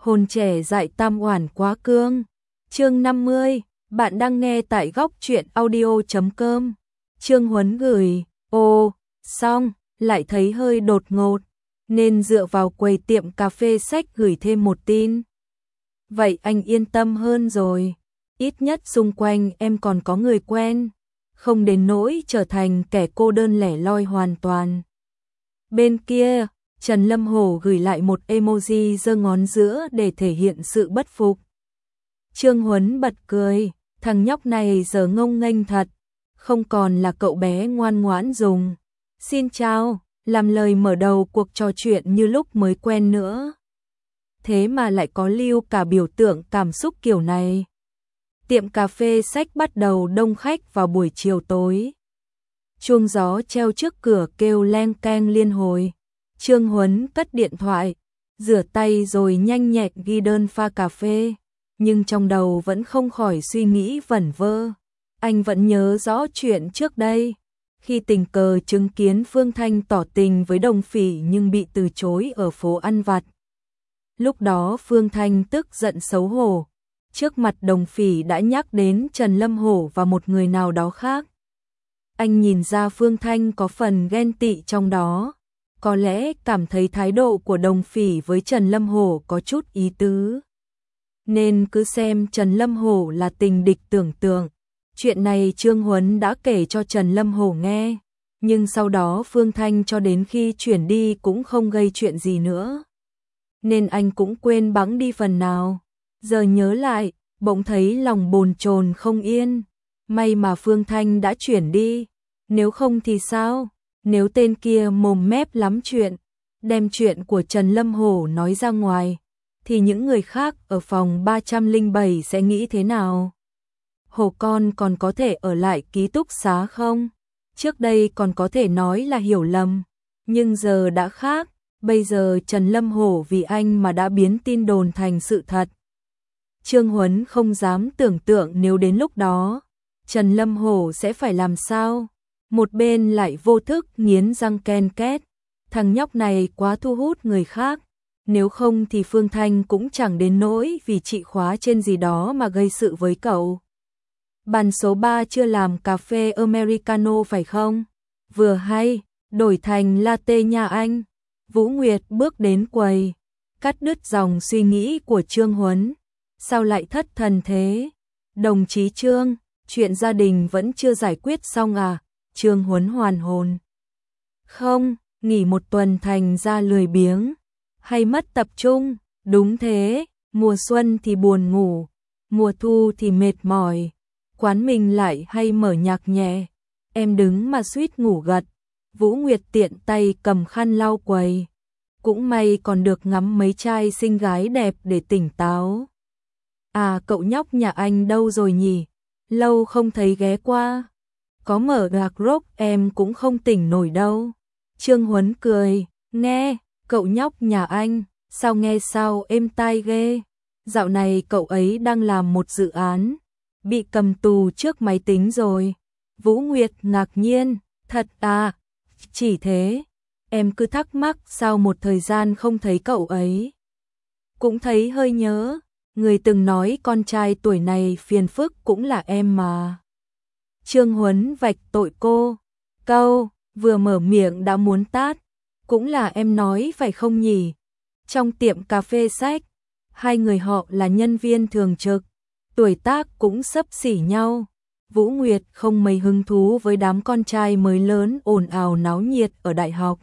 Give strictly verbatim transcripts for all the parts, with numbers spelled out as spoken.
Hồn trẻ dại tam oản quá cương. Chương năm mươi, bạn đang nghe tại góc truyện audio chấm com. Trương Huấn gửi, ô, xong, lại thấy hơi đột ngột, nên dựa vào quầy tiệm cà phê sách gửi thêm một tin. Vậy anh yên tâm hơn rồi, ít nhất xung quanh em còn có người quen, không đến nỗi trở thành kẻ cô đơn lẻ loi hoàn toàn. Bên kia, Trần Lâm Hổ gửi lại một emoji giơ ngón giữa để thể hiện sự bất phục. Trương Huấn bật cười, thằng nhóc này giờ ngông nghênh thật, không còn là cậu bé ngoan ngoãn dùng xin chào, làm lời mở đầu cuộc trò chuyện như lúc mới quen nữa. Thế mà lại có lưu cả biểu tượng cảm xúc kiểu này. Tiệm cà phê sách bắt đầu đông khách vào buổi chiều tối. Chuông gió treo trước cửa kêu leng keng liên hồi. Trương Huấn cất điện thoại, rửa tay rồi nhanh nhẹn ghi đơn pha cà phê, nhưng trong đầu vẫn không khỏi suy nghĩ vẩn vơ. Anh vẫn nhớ rõ chuyện trước đây, khi tình cờ chứng kiến Phương Thanh tỏ tình với Đồng Phỉ nhưng bị từ chối ở phố ăn vặt. Lúc đó Phương Thanh tức giận xấu hổ, trước mặt Đồng Phỉ đã nhắc đến Trần Lâm Hổ và một người nào đó khác. Anh nhìn ra Phương Thanh có phần ghen tị trong đó, có lẽ cảm thấy thái độ của Đồng Phỉ với Trần Lâm Hổ có chút ý tứ, nên cứ xem Trần Lâm Hổ là tình địch tưởng tượng. Chuyện này Trương Huấn đã kể cho Trần Lâm Hổ nghe, nhưng sau đó Phương Thanh cho đến khi chuyển đi cũng không gây chuyện gì nữa, nên anh cũng quên bẵng đi phần nào. Giờ nhớ lại, bỗng thấy lòng bồn chồn không yên. May mà Phương Thanh đã chuyển đi, nếu không thì sao? Nếu tên kia mồm mép lắm chuyện, đem chuyện của Trần Lâm Hổ nói ra ngoài, thì những người khác ở phòng ba trăm lẻ bảy sẽ nghĩ thế nào? Hổ con còn có thể ở lại ký túc xá không? Trước đây còn có thể nói là hiểu lầm, nhưng giờ đã khác. Bây giờ Trần Lâm Hổ vì anh mà đã biến tin đồn thành sự thật. Trương Huấn không dám tưởng tượng nếu đến lúc đó Trần Lâm Hổ sẽ phải làm sao. Một bên lại vô thức nghiến răng ken két, thằng nhóc này quá thu hút người khác, nếu không thì Phương Thanh cũng chẳng đến nỗi vì trị khóa trên gì đó mà gây sự với cậu. Bàn số ba chưa làm cà phê Americano phải không? Vừa hay, đổi thành latte nha anh. Vũ Nguyệt bước đến quầy, cắt đứt dòng suy nghĩ của Trương Huấn. Sao lại thất thần thế? Đồng chí Trương, chuyện gia đình vẫn chưa giải quyết xong à? Trương Huấn hoàn hồn. Không, nghỉ một tuần thành ra lười biếng, hay mất tập trung. Đúng thế, mùa xuân thì buồn ngủ, mùa thu thì mệt mỏi, quán mình lại hay mở nhạc nhẹ, em đứng mà suýt ngủ gật. Vũ Nguyệt tiện tay cầm khăn lau quầy, cũng may còn được ngắm mấy trai xinh gái đẹp để tỉnh táo. À, cậu nhóc nhà anh đâu rồi nhỉ? Lâu không thấy ghé qua. Có mở nhạc rock em cũng không tỉnh nổi đâu. Trương Huấn cười, nghe, cậu nhóc nhà anh, sao nghe sao êm tai ghê. Dạo này cậu ấy đang làm một dự án, bị cầm tù trước máy tính rồi. Vũ Nguyệt ngạc nhiên, thật à? Chỉ thế, em cứ thắc mắc sao một thời gian không thấy cậu ấy. Cũng thấy hơi nhớ, người từng nói con trai tuổi này phiền phức cũng là em mà. Trương Huấn vạch tội cô, câu vừa mở miệng đã muốn tát, cũng là em nói phải không nhỉ? Trong tiệm cà phê sách, hai người họ là nhân viên thường trực, tuổi tác cũng xấp xỉ nhau. Vũ Nguyệt không mấy hứng thú với đám con trai mới lớn ồn ào náo nhiệt ở đại học.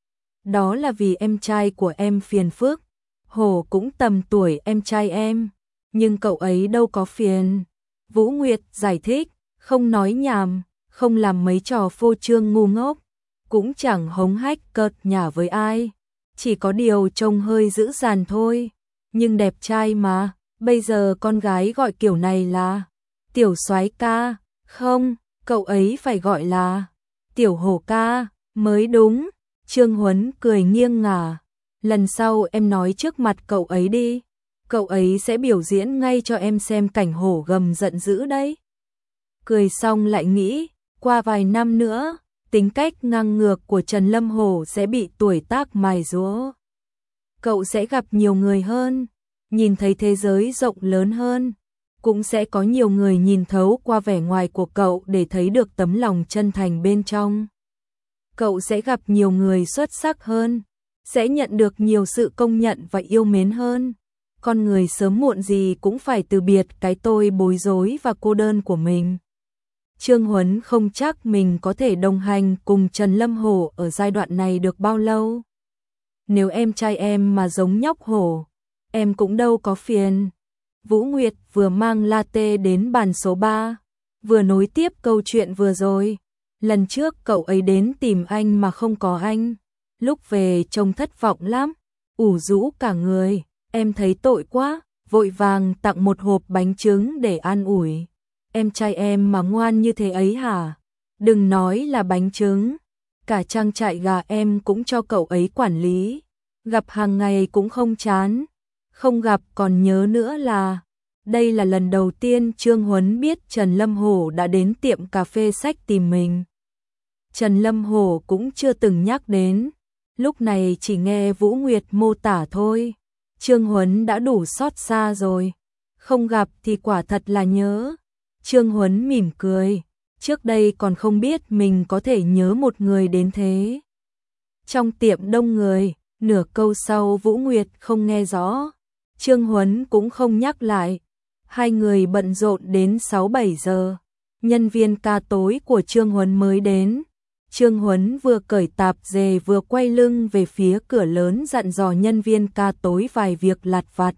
Đó là vì em trai của em phiền phức. Hổ cũng tầm tuổi em trai em, nhưng cậu ấy đâu có phiền. Vũ Nguyệt giải thích, không nói nhảm, không làm mấy trò phô trương ngu ngốc, cũng chẳng hống hách cợt nhả với ai, chỉ có điều trông hơi dữ dằn thôi, nhưng đẹp trai mà. Bây giờ con gái gọi kiểu này là tiểu soái ca, không, cậu ấy phải gọi là tiểu hổ ca mới đúng. Trương Huấn cười nghiêng ngả, lần sau em nói trước mặt cậu ấy đi, cậu ấy sẽ biểu diễn ngay cho em xem cảnh hổ gầm giận dữ đấy. Cười xong lại nghĩ, qua vài năm nữa, tính cách ngang ngược của Trần Lâm Hổ sẽ bị tuổi tác mài giũa. Cậu sẽ gặp nhiều người hơn, nhìn thấy thế giới rộng lớn hơn. Cũng sẽ có nhiều người nhìn thấu qua vẻ ngoài của cậu để thấy được tấm lòng chân thành bên trong. Cậu sẽ gặp nhiều người xuất sắc hơn, sẽ nhận được nhiều sự công nhận và yêu mến hơn. Con người sớm muộn gì cũng phải từ biệt cái tôi bối rối và cô đơn của mình. Trương Huấn không chắc mình có thể đồng hành cùng Trần Lâm Hổ ở giai đoạn này được bao lâu. Nếu em trai em mà giống nhóc hổ, em cũng đâu có phiền. Vũ Nguyệt vừa mang latte đến bàn số ba, vừa nối tiếp câu chuyện vừa rồi. Lần trước cậu ấy đến tìm anh mà không có anh, lúc về trông thất vọng lắm, ủ rũ cả người, em thấy tội quá, vội vàng tặng một hộp bánh trứng để an ủi. Em trai em mà ngoan như thế ấy hả? Đừng nói là bánh trứng, cả trang trại gà em cũng cho cậu ấy quản lý, gặp hàng ngày cũng không chán, không gặp còn nhớ nữa là. Đây là lần đầu tiên Trương Huấn biết Trần Lâm Hổ đã đến tiệm cà phê sách tìm mình. Trần Lâm Hổ cũng chưa từng nhắc đến, lúc này chỉ nghe Vũ Nguyệt mô tả thôi. Trương Huấn đã đủ xót xa rồi, không gặp thì quả thật là nhớ. Trương Huấn mỉm cười, trước đây còn không biết mình có thể nhớ một người đến thế. Trong tiệm đông người, nửa câu sau Vũ Nguyệt không nghe rõ, Trương Huấn cũng không nhắc lại. Hai người bận rộn đến sáu bảy giờ, nhân viên ca tối của Trương Huấn mới đến. Trương Huấn vừa cởi tạp dề vừa quay lưng về phía cửa lớn dặn dò nhân viên ca tối vài việc lặt vặt.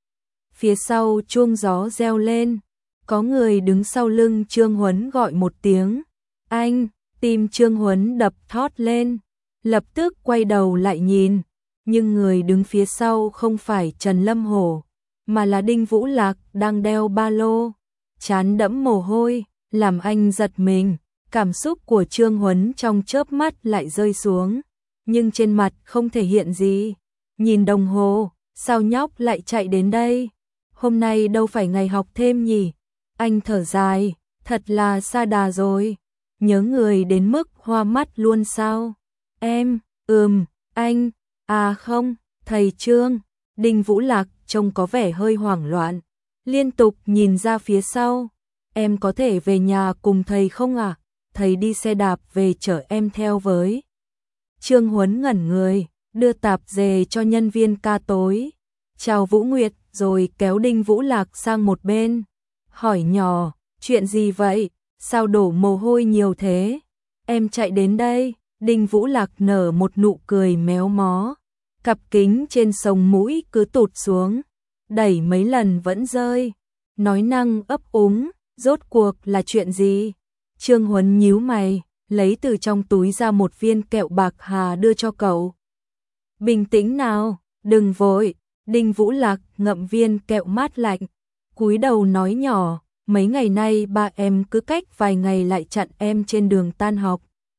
Phía sau chuông gió reo lên, có người đứng sau lưng Trương Huấn gọi một tiếng. Anh, tim Trương Huấn đập thót lên, lập tức quay đầu lại nhìn, nhưng người đứng phía sau không phải Trần Lâm Hổ, mà là Đinh Vũ Lạc đang đeo ba lô, trán đẫm mồ hôi, làm anh giật mình. Cảm xúc của Trương Huấn trong chớp mắt lại rơi xuống, nhưng trên mặt không thể hiện gì. Nhìn đồng hồ, sao nhóc lại chạy đến đây? Hôm nay đâu phải ngày học thêm nhỉ? Anh thở dài, thật là sa đà rồi. Nhớ người đến mức hoa mắt luôn sao? Em, ừm, anh, à không, thầy Trương. Đinh Vũ Lạc trông có vẻ hơi hoảng loạn, liên tục nhìn ra phía sau. Em có thể về nhà cùng thầy không ạ? À? Thầy đi xe đạp về chở em theo với. Trương Huấn ngẩn người, đưa tạp dề cho nhân viên ca tối. Chào Vũ Nguyệt, rồi kéo Đinh Vũ Lạc sang một bên. Hỏi nhỏ, chuyện gì vậy? Sao đổ mồ hôi nhiều thế? Em chạy đến đây. Đinh Vũ Lạc nở một nụ cười méo mó. Cặp kính trên sống mũi cứ tụt xuống, đẩy mấy lần vẫn rơi. Nói năng ấp úng, rốt cuộc là chuyện gì? Trương Huấn nhíu mày, lấy từ trong túi ra một viên kẹo bạc hà đưa cho cậu. Bình tĩnh nào, đừng vội. Đinh Vũ Lạc ngậm viên kẹo mát lạnh, cúi đầu nói nhỏ, mấy ngày nay ba em cứ cách vài ngày lại chặn em trên đường tan học.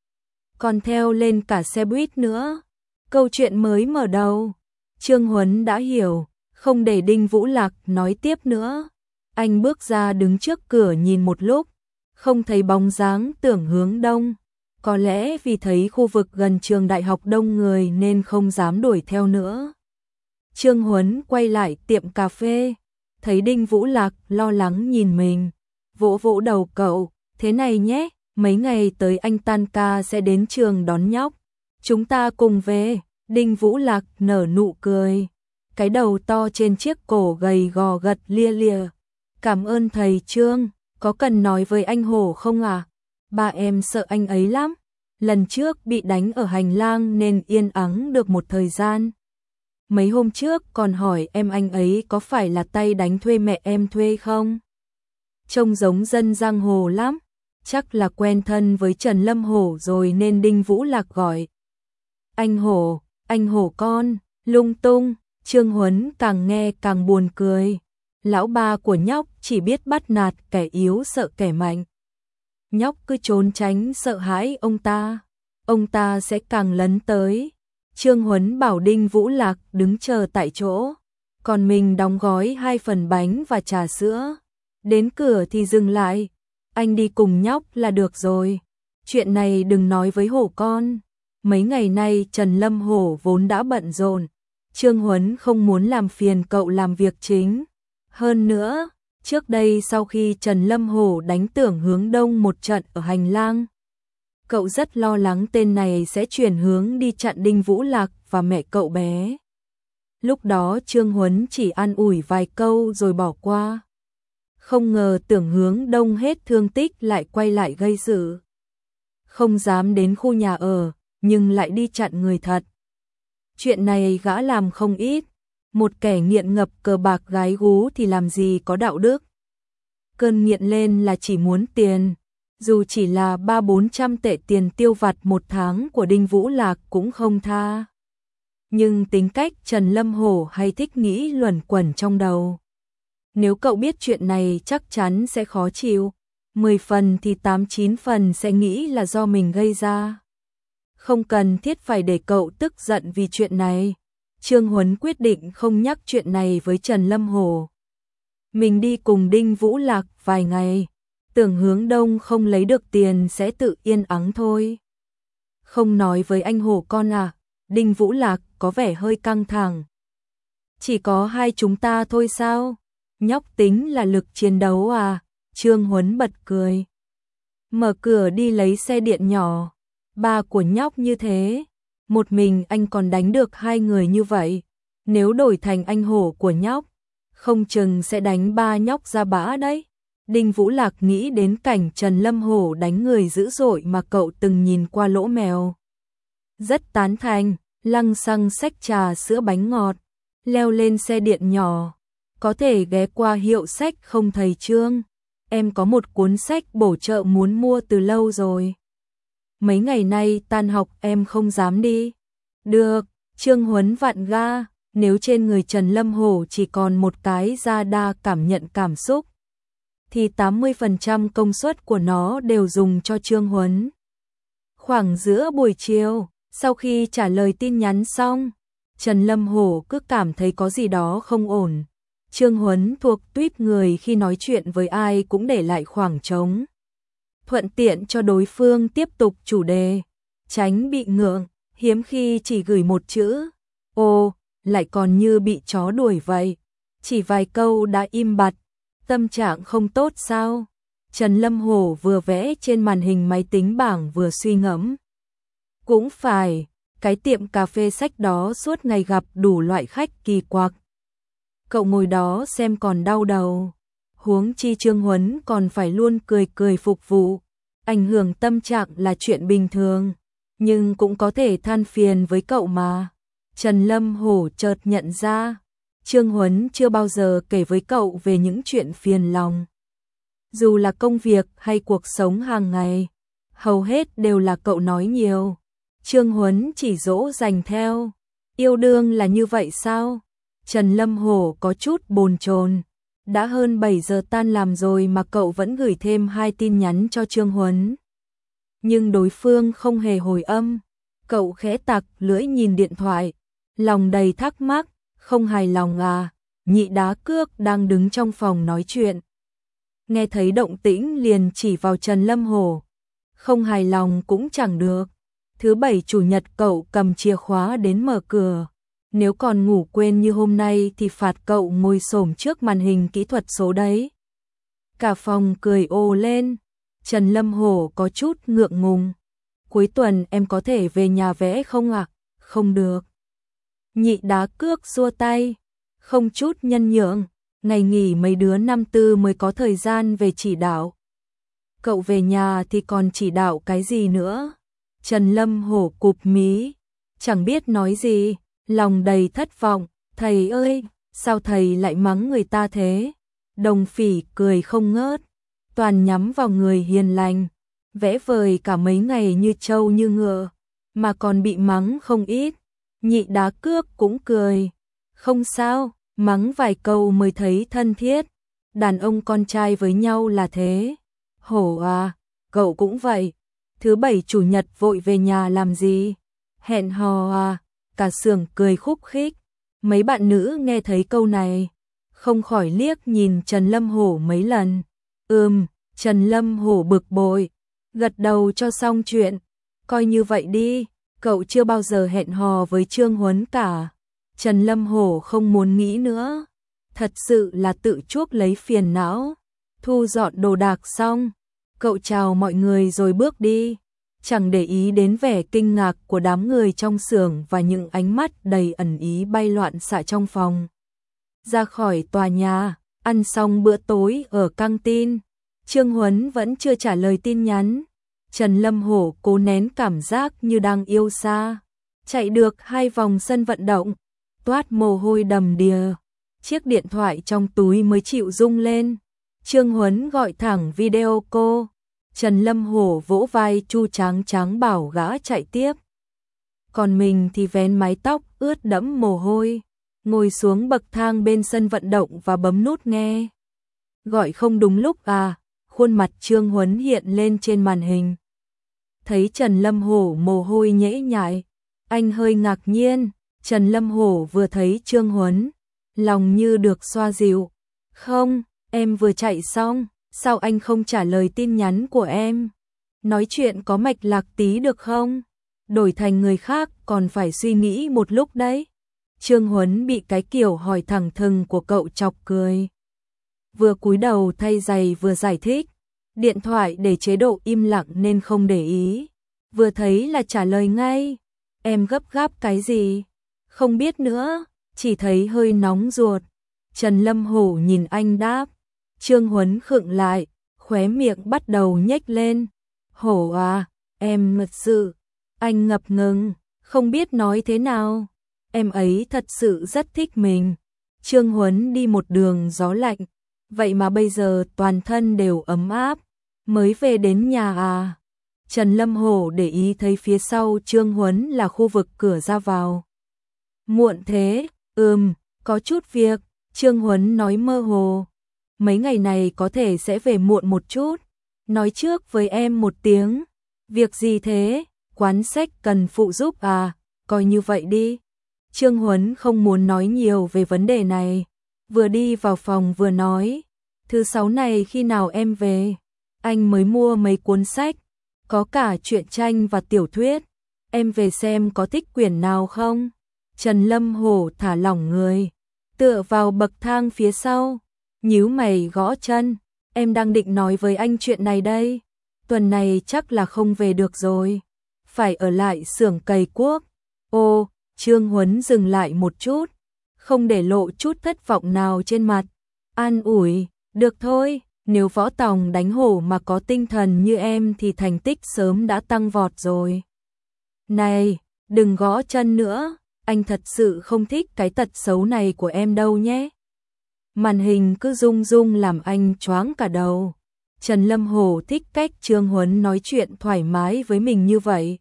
Còn theo lên cả xe buýt nữa. Câu chuyện mới mở đầu. Trương Huấn đã hiểu, không để Đinh Vũ Lạc nói tiếp nữa. Anh bước ra đứng trước cửa nhìn một lúc, không thấy bóng dáng, tưởng hướng đông. Có lẽ vì thấy khu vực gần trường đại học đông người nên không dám đuổi theo nữa. Trương Huấn quay lại tiệm cà phê, thấy Đinh Vũ Lạc lo lắng nhìn mình, vỗ vỗ đầu cậu, thế này nhé, mấy ngày tới anh tan ca sẽ đến trường đón nhóc, chúng ta cùng về. Đinh Vũ Lạc nở nụ cười, cái đầu to trên chiếc cổ gầy gò gật lia lịa. Cảm ơn thầy Trương, có cần nói với anh Hổ không à? Ba em sợ anh ấy lắm, lần trước bị đánh ở hành lang nên yên ắng được một thời gian. Mấy hôm trước còn hỏi em anh ấy có phải là tay đánh thuê mẹ em thuê không? Trông giống dân giang hồ lắm, chắc là quen thân với Trần Lâm Hổ rồi nên Đinh Vũ Lạc gọi. Anh Hổ, anh Hổ con, lung tung. Trương Huấn càng nghe càng buồn cười. Lão ba của nhóc chỉ biết bắt nạt kẻ yếu sợ kẻ mạnh. Nhóc cứ trốn tránh sợ hãi ông ta, ông ta sẽ càng lấn tới. Trương Huấn bảo Đinh Vũ Lạc đứng chờ tại chỗ, còn mình đóng gói hai phần bánh và trà sữa. Đến cửa thì dừng lại, anh đi cùng nhóc là được rồi. Chuyện này đừng nói với Hổ con. Mấy ngày nay Trần Lâm Hổ vốn đã bận rộn, Trương Huấn không muốn làm phiền cậu làm việc chính. Hơn nữa, trước đây sau khi Trần Lâm Hổ đánh Tưởng Hướng Đông một trận ở hành lang, cậu rất lo lắng tên này sẽ chuyển hướng đi chặn Đinh Vũ Lạc và mẹ cậu bé. Lúc đó Trương Huấn chỉ an ủi vài câu rồi bỏ qua. Không ngờ Tưởng Hướng Đông hết thương tích lại quay lại gây sự. Không dám đến khu nhà ở, nhưng lại đi chặn người thật. Chuyện này gã làm không ít. Một kẻ nghiện ngập cờ bạc gái gú thì làm gì có đạo đức. Cơn nghiện lên là chỉ muốn tiền. Dù chỉ là ba bốn trăm tệ tiền tiêu vặt một tháng của Đinh Vũ Lạc cũng không tha. Nhưng tính cách Trần Lâm Hổ hay thích nghĩ luẩn quẩn trong đầu. Nếu cậu biết chuyện này chắc chắn sẽ khó chịu. Mười phần thì tám chín phần sẽ nghĩ là do mình gây ra. Không cần thiết phải để cậu tức giận vì chuyện này. Trương Huấn quyết định không nhắc chuyện này với Trần Lâm Hổ. Mình đi cùng Đinh Vũ Lạc vài ngày. Tưởng Hướng Đông không lấy được tiền sẽ tự yên ắng thôi. Không nói với anh Hổ con à, Đinh Vũ Lạc có vẻ hơi căng thẳng. Chỉ có hai chúng ta thôi sao? Nhóc tính là lực chiến đấu à? Trương Huấn bật cười. Mở cửa đi lấy xe điện nhỏ. Ba của nhóc như thế. Một mình anh còn đánh được hai người như vậy. Nếu đổi thành anh Hổ của nhóc, không chừng sẽ đánh ba nhóc ra bã đấy. Đinh Vũ Lạc nghĩ đến cảnh Trần Lâm Hổ đánh người dữ dội mà cậu từng nhìn qua lỗ mèo. Rất tán thành, lăng xăng xách trà sữa bánh ngọt, leo lên xe điện nhỏ. Có thể ghé qua hiệu sách không thầy Trương? Em có một cuốn sách bổ trợ muốn mua từ lâu rồi. Mấy ngày nay tan học em không dám đi. Được, Trương Huấn vặn ga, nếu trên người Trần Lâm Hổ chỉ còn một cái da đa cảm nhận cảm xúc, thì tám mươi phần trăm công suất của nó đều dùng cho Trương Huấn. Khoảng giữa buổi chiều, sau khi trả lời tin nhắn xong, Trần Lâm Hổ cứ cảm thấy có gì đó không ổn. Trương Huấn thuộc tuýp người khi nói chuyện với ai cũng để lại khoảng trống. Thuận tiện cho đối phương tiếp tục chủ đề, tránh bị ngượng, hiếm khi chỉ gửi một chữ. Ô, lại còn như bị chó đuổi vậy. Chỉ vài câu đã im bặt, tâm trạng không tốt sao? Trần Lâm Hổ vừa vẽ trên màn hình máy tính bảng vừa suy ngẫm. Cũng phải, cái tiệm cà phê sách đó suốt ngày gặp đủ loại khách kỳ quặc. Cậu ngồi đó xem còn đau đầu. Huống chi Trương Huấn còn phải luôn cười cười phục vụ. Ảnh hưởng tâm trạng là chuyện bình thường, nhưng cũng có thể than phiền với cậu mà. Trần Lâm Hổ chợt nhận ra, Trương Huấn chưa bao giờ kể với cậu về những chuyện phiền lòng. Dù là công việc hay cuộc sống hàng ngày, hầu hết đều là cậu nói nhiều. Trương Huấn chỉ dỗ dành theo. Yêu đương là như vậy sao? Trần Lâm Hổ có chút bồn chồn. Đã hơn bảy giờ tan làm rồi mà cậu vẫn gửi thêm hai tin nhắn cho Trương Huấn. Nhưng đối phương không hề hồi âm. Cậu khẽ tặc lưỡi nhìn điện thoại, lòng đầy thắc mắc, không hài lòng à? Nhị Đá Cước đang đứng trong phòng nói chuyện. Nghe thấy động tĩnh liền chỉ vào Trần Lâm Hổ. Không hài lòng cũng chẳng được. Thứ bảy chủ nhật cậu cầm chìa khóa đến mở cửa. Nếu còn ngủ quên như hôm nay thì phạt cậu ngồi xổm trước màn hình kỹ thuật số đấy. Cả phòng cười ồ lên. Trần Lâm Hổ có chút ngượng ngùng. Cuối tuần em có thể về nhà vẽ không ạ? À? Không được. Nhị Đá Cước xua tay. Không chút nhân nhượng. Ngày nghỉ mấy đứa năm tư mới có thời gian về chỉ đạo. Cậu về nhà thì còn chỉ đạo cái gì nữa? Trần Lâm Hổ cụp mí. Chẳng biết nói gì. Lòng đầy thất vọng. Thầy ơi, sao thầy lại mắng người ta thế? Đồng Phỉ cười không ngớt. Toàn nhắm vào người hiền lành. Vẽ vời cả mấy ngày như trâu như ngựa. Mà còn bị mắng không ít. Nhị Đá Cước cũng cười. Không sao, mắng vài câu mới thấy thân thiết. Đàn ông con trai với nhau là thế. Hổ à, cậu cũng vậy. Thứ bảy chủ nhật vội về nhà làm gì? Hẹn hò à? Cả xưởng cười khúc khích. Mấy bạn nữ nghe thấy câu này, không khỏi liếc nhìn Trần Lâm Hổ mấy lần. Ừm, Trần Lâm Hổ bực bội, gật đầu cho xong chuyện. Coi như vậy đi, cậu chưa bao giờ hẹn hò với Trương Huấn cả. Trần Lâm Hổ không muốn nghĩ nữa, thật sự là tự chuốc lấy phiền não. Thu dọn đồ đạc xong, cậu chào mọi người rồi bước đi, chẳng để ý đến vẻ kinh ngạc của đám người trong xưởng và những ánh mắt đầy ẩn ý bay loạn xạ trong phòng. Ra khỏi tòa nhà, ăn xong bữa tối ở căng tin, Trương Huấn vẫn chưa trả lời tin nhắn. Trần Lâm Hổ cố nén cảm giác như đang yêu xa, chạy được hai vòng sân vận động, toát mồ hôi đầm đìa, chiếc điện thoại trong túi mới chịu rung lên. Trương Huấn gọi thẳng video cô, Trần Lâm Hổ vỗ vai Chu Tráng Tráng bảo gã chạy tiếp. Còn mình thì vén mái tóc ướt đẫm mồ hôi, ngồi xuống bậc thang bên sân vận động và bấm nút nghe. Gọi không đúng lúc à, khuôn mặt Trương Huấn hiện lên trên màn hình. Thấy Trần Lâm Hổ mồ hôi nhễ nhại, anh hơi ngạc nhiên. Trần Lâm Hổ vừa thấy Trương Huấn, lòng như được xoa dịu. Không, em vừa chạy xong, sao anh không trả lời tin nhắn của em? Nói chuyện có mạch lạc tí được không? Đổi thành người khác còn phải suy nghĩ một lúc đấy. Trương Huấn bị cái kiểu hỏi thẳng thừng của cậu chọc cười. Vừa cúi đầu thay giày vừa giải thích, điện thoại để chế độ im lặng nên không để ý. Vừa thấy là trả lời ngay, em gấp gáp cái gì? Không biết nữa, chỉ thấy hơi nóng ruột. Trần Lâm Hổ nhìn anh đáp. Trương Huấn khựng lại, khóe miệng bắt đầu nhếch lên. Hổ à, em thật sự. Anh ngập ngừng, không biết nói thế nào. Em ấy thật sự rất thích mình. Trương Huấn đi một đường gió lạnh, vậy mà bây giờ toàn thân đều ấm áp. Mới về đến nhà à? Trần Lâm Hổ để ý thấy phía sau Trương Huấn là khu vực cửa ra vào. Muộn thế, ừm, có chút việc, Trương Huấn nói mơ hồ. Mấy ngày này có thể sẽ về muộn một chút. Nói trước với em một tiếng. Việc gì thế? Quán sách cần phụ giúp à? Coi như vậy đi. Trương Huấn không muốn nói nhiều về vấn đề này. Vừa đi vào phòng vừa nói. Thứ sáu này khi nào em về? Anh mới mua mấy cuốn sách. Có cả truyện tranh và tiểu thuyết. Em về xem có thích quyển nào không? Trần Lâm Hổ thả lỏng người, tựa vào bậc thang phía sau, nhíu mày gõ chân. Em đang định nói với anh chuyện này đây. Tuần này chắc là không về được rồi. Phải ở lại xưởng cày cuốc. Ô, Trương Huấn dừng lại một chút, không để lộ chút thất vọng nào trên mặt. An ủi, được thôi, nếu Võ Tòng đánh hổ mà có tinh thần như em thì thành tích sớm đã tăng vọt rồi. Này, đừng gõ chân nữa, anh thật sự không thích cái tật xấu này của em đâu nhé. Màn hình cứ rung rung làm anh choáng cả đầu. Trần Lâm Hổ thích cách Trương Huấn nói chuyện thoải mái với mình như vậy.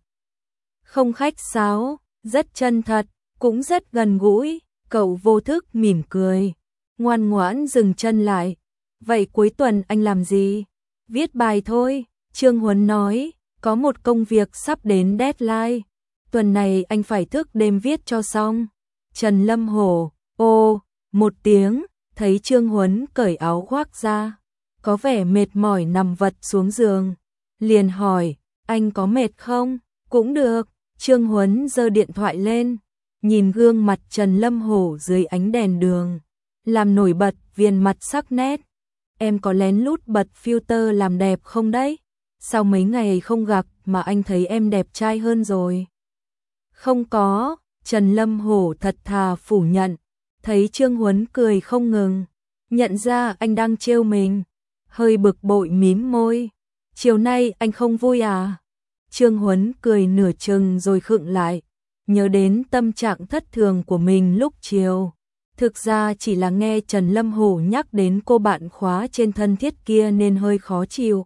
Không khách sáo, rất chân thật, cũng rất gần gũi. Cậu vô thức mỉm cười, ngoan ngoãn dừng chân lại. Vậy cuối tuần anh làm gì? Viết bài thôi, Trương Huấn nói, có một công việc sắp đến deadline. Tuần này anh phải thức đêm viết cho xong. Trần Lâm Hổ, ô, một tiếng, thấy Trương Huấn cởi áo khoác ra, có vẻ mệt mỏi nằm vật xuống giường. Liền hỏi, anh có mệt không? Cũng được. Trương Huấn giơ điện thoại lên, nhìn gương mặt Trần Lâm Hổ dưới ánh đèn đường, làm nổi bật viền mặt sắc nét. Em có lén lút bật filter làm đẹp không đấy? Sau mấy ngày không gặp mà anh thấy em đẹp trai hơn rồi. Không có, Trần Lâm Hổ thật thà phủ nhận. Thấy Trương Huấn cười không ngừng, nhận ra anh đang trêu mình, hơi bực bội mím môi. Chiều nay anh không vui à? Trương Huấn cười nửa chừng rồi khựng lại, nhớ đến tâm trạng thất thường của mình lúc chiều. Thực ra chỉ là nghe Trần Lâm Hổ nhắc đến cô bạn khóa trên thân thiết kia nên hơi khó chịu.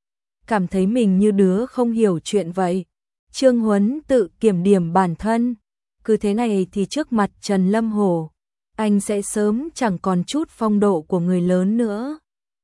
Cảm thấy mình như đứa không hiểu chuyện vậy. Trương Huấn tự kiểm điểm bản thân. Cứ thế này thì trước mặt Trần Lâm Hổ, anh sẽ sớm chẳng còn chút phong độ của người lớn nữa.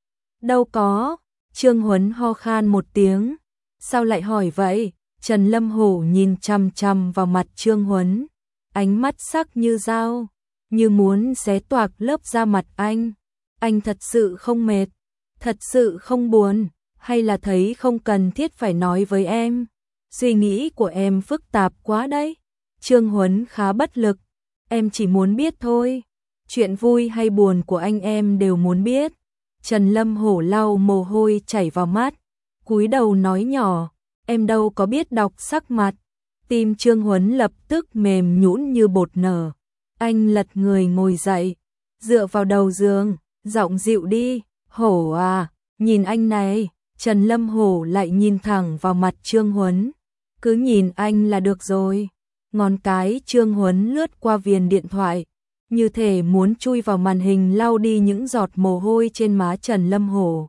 Đâu có, Trương Huấn ho khan một tiếng. Sao lại hỏi vậy? Trần Lâm Hổ nhìn chằm chằm vào mặt Trương Huấn, ánh mắt sắc như dao, như muốn xé toạc lớp da mặt anh. Anh thật sự không mệt, thật sự không buồn, hay là thấy không cần thiết phải nói với em? Suy nghĩ của em phức tạp quá đấy. Trương Huấn khá bất lực. em chỉ muốn biết thôi. Chuyện vui hay buồn của anh em đều muốn biết. Trần Lâm Hổ lau mồ hôi chảy vào mắt, cúi đầu nói nhỏ, em đâu có biết đọc sắc mặt. Tim Trương Huấn lập tức mềm nhũn như bột nở. Anh lật người ngồi dậy, dựa vào đầu giường, giọng dịu đi, Hổ à, nhìn anh này. Trần Lâm Hổ lại nhìn thẳng vào mặt Trương Huấn, cứ nhìn anh là được rồi. Ngón cái Trương Huấn lướt qua viền điện thoại, như thể muốn chui vào màn hình lau đi những giọt mồ hôi trên má Trần Lâm Hổ.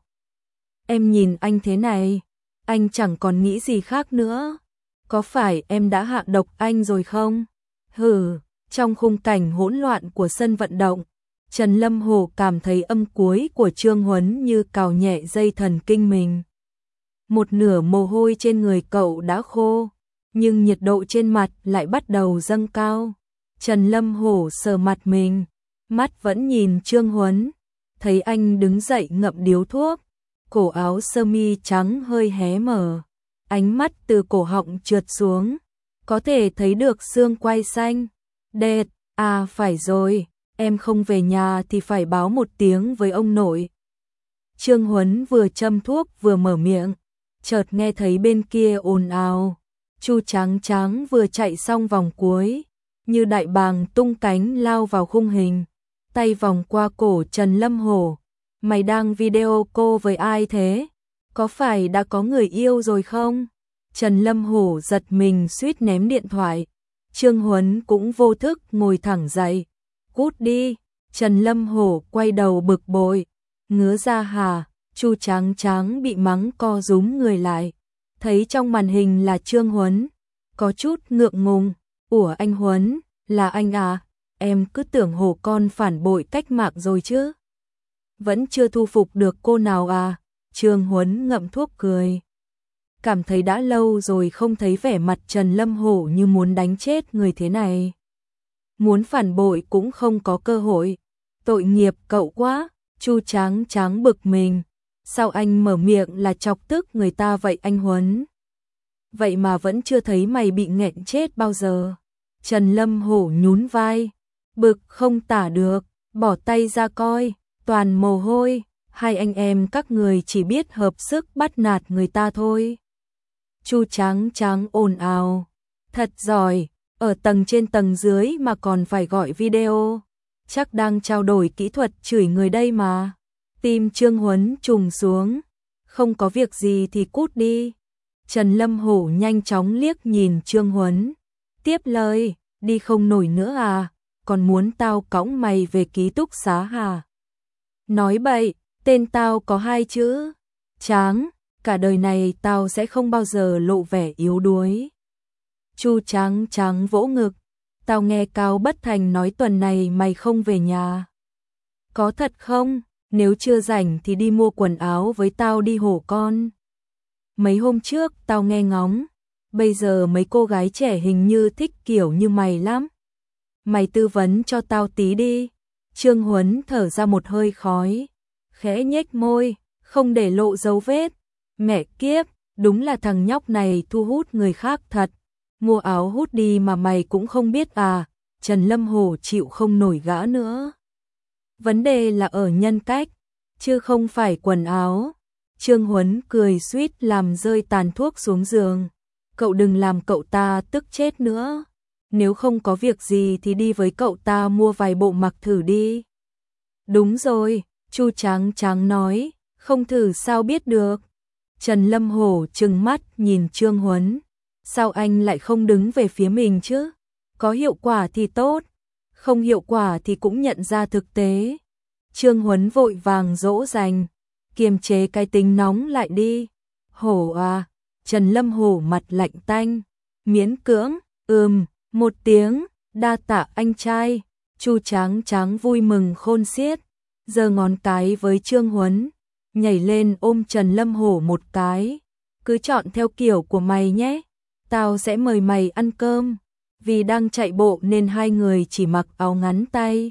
Em nhìn anh thế này, anh chẳng còn nghĩ gì khác nữa. Có phải em đã hạ độc anh rồi không? Hừ, trong khung cảnh hỗn loạn của sân vận động, Trần Lâm Hổ cảm thấy âm cuối của Trương Huấn như cào nhẹ dây thần kinh mình. Một nửa mồ hôi trên người cậu đã khô, nhưng nhiệt độ trên mặt lại bắt đầu dâng cao. Trần Lâm Hổ sờ mặt mình, mắt vẫn nhìn Trương Huấn, thấy anh đứng dậy ngậm điếu thuốc, cổ áo sơ mi trắng hơi hé mở, ánh mắt từ cổ họng trượt xuống, có thể thấy được xương quai xanh. Đệt, à phải rồi, em không về nhà thì phải báo một tiếng với ông nội. Trương Huấn vừa châm thuốc vừa mở miệng, chợt nghe thấy bên kia ồn ào. Chu Tráng Tráng vừa chạy xong vòng cuối, như đại bàng tung cánh lao vào khung hình, tay vòng qua cổ Trần Lâm Hổ. Mày đang video call với ai thế? Có phải đã có người yêu rồi không? Trần Lâm Hổ giật mình suýt ném điện thoại. Trương Huấn cũng vô thức ngồi thẳng dậy. Cút đi. Trần Lâm Hổ quay đầu bực bội. Ngứa ra hà. Chu Tráng Tráng bị mắng co rúm người lại. Thấy trong màn hình là Trương Huấn. Có chút ngượng ngùng. Ủa anh Huấn, là anh à? Em cứ tưởng Hổ con phản bội cách mạng rồi chứ. Vẫn chưa thu phục được cô nào à? Trương Huấn ngậm thuốc cười. Cảm thấy đã lâu rồi không thấy vẻ mặt Trần Lâm Hổ như muốn đánh chết người thế này. Muốn phản bội cũng không có cơ hội. Tội nghiệp cậu quá. Chu Tráng Tráng bực mình. Sao anh mở miệng là chọc tức người ta vậy anh Huấn? Vậy mà vẫn chưa thấy mày bị nghẹn chết bao giờ. Trần Lâm Hổ nhún vai. Bực không tả được. Bỏ tay ra coi. Toàn mồ hôi. Hai anh em các người chỉ biết hợp sức bắt nạt người ta thôi. Chu Tráng Tráng ồn ào. Thật giỏi. Ở tầng trên tầng dưới mà còn phải gọi video. Chắc đang trao đổi kỹ thuật chửi người đây mà. Tim Trương Huấn trùng xuống. Không có việc gì thì cút đi. Trần Lâm Hổ nhanh chóng liếc nhìn Trương Huấn. Tiếp lời, đi không nổi nữa à? Còn muốn tao cõng mày về ký túc xá hả? Nói bậy, tên tao có hai chữ. Tráng, cả đời này tao sẽ không bao giờ lộ vẻ yếu đuối. Chu Tráng Tráng vỗ ngực. Tao nghe Cao Bất Thành nói tuần này mày không về nhà. Có thật không? Nếu chưa rảnh thì đi mua quần áo với tao đi Hổ con. Mấy hôm trước tao nghe ngóng. Bây giờ mấy cô gái trẻ hình như thích kiểu như mày lắm. Mày tư vấn cho tao tí đi. Trương Huấn thở ra một hơi khói. Khẽ nhếch môi, không để lộ dấu vết. Mẹ kiếp, đúng là thằng nhóc này thu hút người khác thật. Mua áo hút đi mà mày cũng không biết à. Trần Lâm Hổ chịu không nổi gã nữa. Vấn đề là ở nhân cách, chứ không phải quần áo. Trương Huấn cười suýt làm rơi tàn thuốc xuống giường. Cậu đừng làm cậu ta tức chết nữa. Nếu không có việc gì thì đi với cậu ta mua vài bộ mặc thử đi. Đúng rồi, Chu Tráng Tráng nói, không thử sao biết được. Trần Lâm Hổ trừng mắt nhìn Trương Huấn. Sao anh lại không đứng về phía mình chứ? Có hiệu quả thì tốt, không hiệu quả thì cũng nhận ra thực tế. Trương Huấn vội vàng dỗ dành, kiềm chế cái tính nóng lại đi. Hổ à, Trần Lâm Hổ mặt lạnh tanh, miễn cưỡng, ừm, một tiếng, đa tạ anh trai. Chu Tráng Tráng vui mừng khôn xiết, giơ ngón cái với Trương Huấn, nhảy lên ôm Trần Lâm Hổ một cái. Cứ chọn theo kiểu của mày nhé, tao sẽ mời mày ăn cơm. Vì đang chạy bộ nên hai người chỉ mặc áo ngắn tay.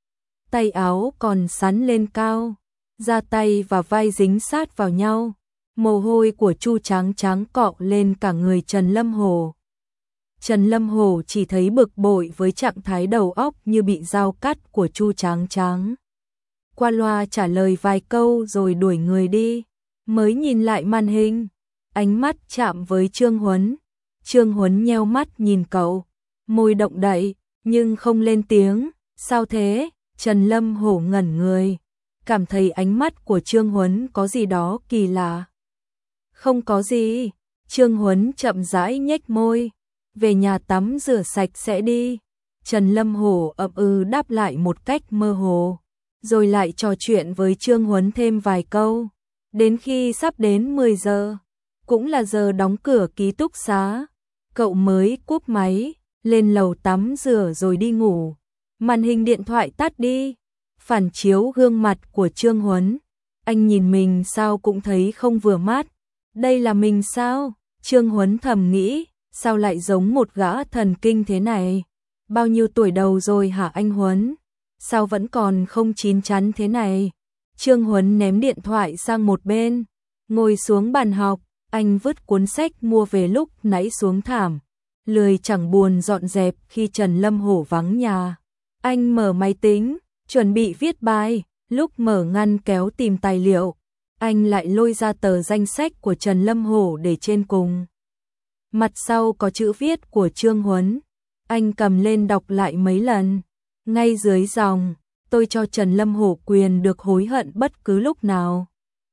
Tay áo còn sắn lên cao, da tay và vai dính sát vào nhau. Mồ hôi của Chu Tráng Tráng cọ lên cả người Trần Lâm Hổ. Trần Lâm Hổ chỉ thấy bực bội với trạng thái đầu óc như bị dao cắt của Chu Tráng Tráng. Qua loa trả lời vài câu rồi đuổi người đi, mới nhìn lại màn hình, ánh mắt chạm với Trương Huấn. Trương Huấn nheo mắt nhìn cậu, môi động đậy, nhưng không lên tiếng. Sao thế? Trần Lâm Hổ ngẩn người, cảm thấy ánh mắt của Trương Huấn có gì đó kỳ lạ. Không có gì. Trương Huấn chậm rãi nhếch môi, về nhà tắm rửa sạch sẽ đi. Trần Lâm Hổ ậm ừ đáp lại một cách mơ hồ, rồi lại trò chuyện với Trương Huấn thêm vài câu. Đến khi sắp đến mười giờ, cũng là giờ đóng cửa ký túc xá, cậu mới cúp máy, lên lầu tắm rửa rồi đi ngủ. Màn hình điện thoại tắt đi, phản chiếu gương mặt của Trương Huấn. Anh nhìn mình sao cũng thấy không vừa mắt. Đây là mình sao? Trương Huấn thầm nghĩ, sao lại giống một gã thần kinh thế này? Bao nhiêu tuổi đầu rồi hả anh Huấn? Sao vẫn còn không chín chắn thế này? Trương Huấn ném điện thoại sang một bên, ngồi xuống bàn học, anh vứt cuốn sách mua về lúc nãy xuống thảm, lười chẳng buồn dọn dẹp khi Trần Lâm Hổ vắng nhà. Anh mở máy tính, chuẩn bị viết bài, lúc mở ngăn kéo tìm tài liệu, anh lại lôi ra tờ danh sách của Trần Lâm Hổ để trên cùng. Mặt sau có chữ viết của Trương Huấn, anh cầm lên đọc lại mấy lần. Ngay dưới dòng, tôi cho Trần Lâm Hổ quyền được hối hận bất cứ lúc nào.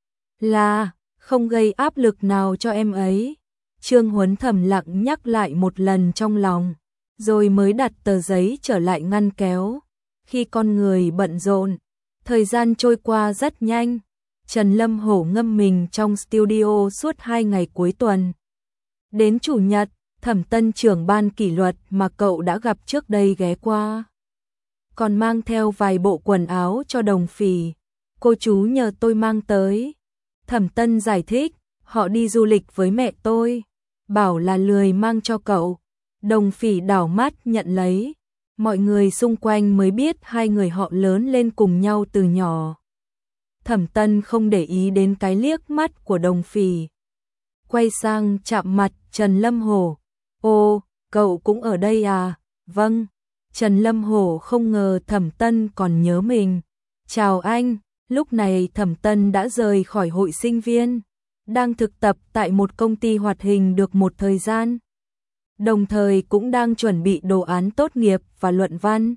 Là, không gây áp lực nào cho em ấy. Trương Huấn thầm lặng nhắc lại một lần trong lòng, rồi mới đặt tờ giấy trở lại ngăn kéo. Khi con người bận rộn, thời gian trôi qua rất nhanh. Trần Lâm Hổ ngâm mình trong studio suốt hai ngày cuối tuần. Đến chủ nhật, Thẩm Tân trưởng ban kỷ luật mà cậu đã gặp trước đây ghé qua, còn mang theo vài bộ quần áo cho Đồng Phỉ. Cô chú nhờ tôi mang tới. Thẩm Tân giải thích, họ đi du lịch với mẹ tôi, bảo là lười mang cho cậu. Đồng Phỉ đảo mắt nhận lấy. Mọi người xung quanh mới biết hai người họ lớn lên cùng nhau từ nhỏ. Thẩm Tân không để ý đến cái liếc mắt của Đồng Phỉ, quay sang chạm mặt Trần Lâm Hổ. Ô, cậu cũng ở đây à? Vâng. Trần Lâm Hổ không ngờ Thẩm Tân còn nhớ mình. Chào anh. Lúc này Thẩm Tân đã rời khỏi hội sinh viên, đang thực tập tại một công ty hoạt hình được một thời gian, đồng thời cũng đang chuẩn bị đồ án tốt nghiệp và luận văn.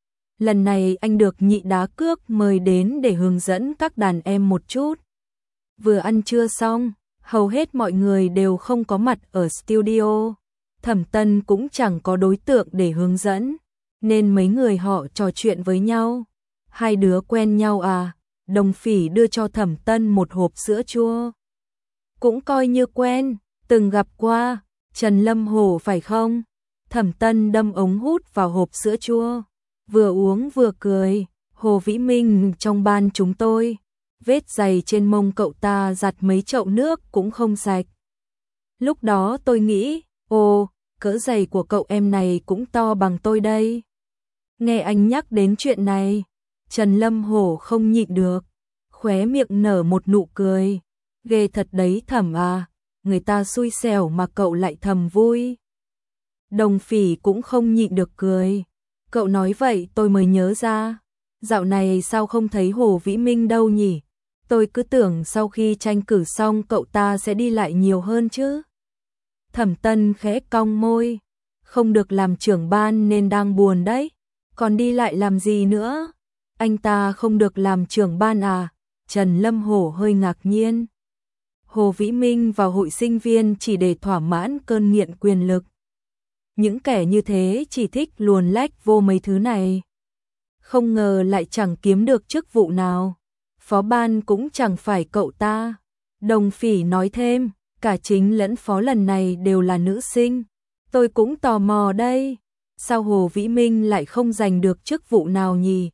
Lần này anh được Nhị Đá Cước mời đến để hướng dẫn các đàn em một chút. Vừa ăn trưa xong, hầu hết mọi người đều không có mặt ở studio. Thẩm Tân cũng chẳng có đối tượng để hướng dẫn, nên mấy người họ trò chuyện với nhau. Hai đứa quen nhau à? Đồng Phỉ đưa cho Thẩm Tân một hộp sữa chua. Cũng coi như quen, từng gặp qua. Trần Lâm Hổ phải không? Thẩm Tân đâm ống hút vào hộp sữa chua, vừa uống vừa cười. Hồ Vĩ Minh trong ban chúng tôi, vết giày trên mông cậu ta giặt mấy chậu nước cũng không sạch. Lúc đó tôi nghĩ, ồ, cỡ giày của cậu em này cũng to bằng tôi đây. Nghe anh nhắc đến chuyện này, Trần Lâm Hổ không nhịn được, khóe miệng nở một nụ cười. Ghê thật đấy Thẩm à, người ta xui xẻo mà cậu lại thầm vui. Đồng Phỉ cũng không nhịn được cười. Cậu nói vậy tôi mới nhớ ra, dạo này sao không thấy Hồ Vĩ Minh đâu nhỉ? Tôi cứ tưởng sau khi tranh cử xong cậu ta sẽ đi lại nhiều hơn chứ. Thẩm Tân khẽ cong môi, không được làm trưởng ban nên đang buồn đấy, còn đi lại làm gì nữa? Anh ta không được làm trưởng ban à? Trần Lâm Hổ hơi ngạc nhiên. Hồ Vĩ Minh vào hội sinh viên chỉ để thỏa mãn cơn nghiện quyền lực. Những kẻ như thế chỉ thích luồn lách vô mấy thứ này. Không ngờ lại chẳng kiếm được chức vụ nào. Phó ban cũng chẳng phải cậu ta. Đồng Phỉ nói thêm, cả chính lẫn phó lần này đều là nữ sinh. Tôi cũng tò mò đây. Sao Hồ Vĩ Minh lại không giành được chức vụ nào nhỉ?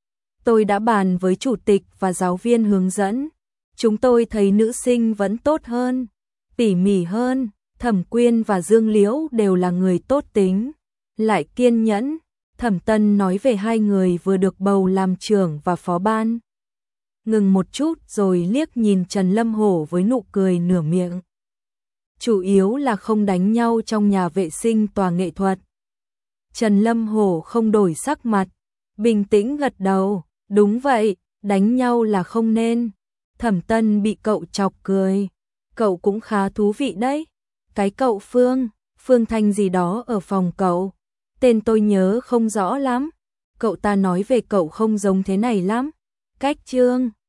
Tôi đã bàn với chủ tịch và giáo viên hướng dẫn. Chúng tôi thấy nữ sinh vẫn tốt hơn, tỉ mỉ hơn. Thẩm Quyên và Dương Liễu đều là người tốt tính, lại kiên nhẫn. Thẩm Tân nói về hai người vừa được bầu làm trưởng và phó ban. Ngừng một chút rồi liếc nhìn Trần Lâm Hổ với nụ cười nửa miệng. chủ yếu là không đánh nhau trong nhà vệ sinh tòa nghệ thuật. Trần Lâm Hổ không đổi sắc mặt, bình tĩnh gật đầu, đúng vậy, đánh nhau là không nên. Thẩm Tân bị cậu chọc cười, cậu cũng khá thú vị đấy. Cái cậu Phương, Phương Thanh gì đó ở phòng cậu, tên tôi nhớ không rõ lắm. Cậu ta nói về cậu không giống thế này lắm. Cách Trương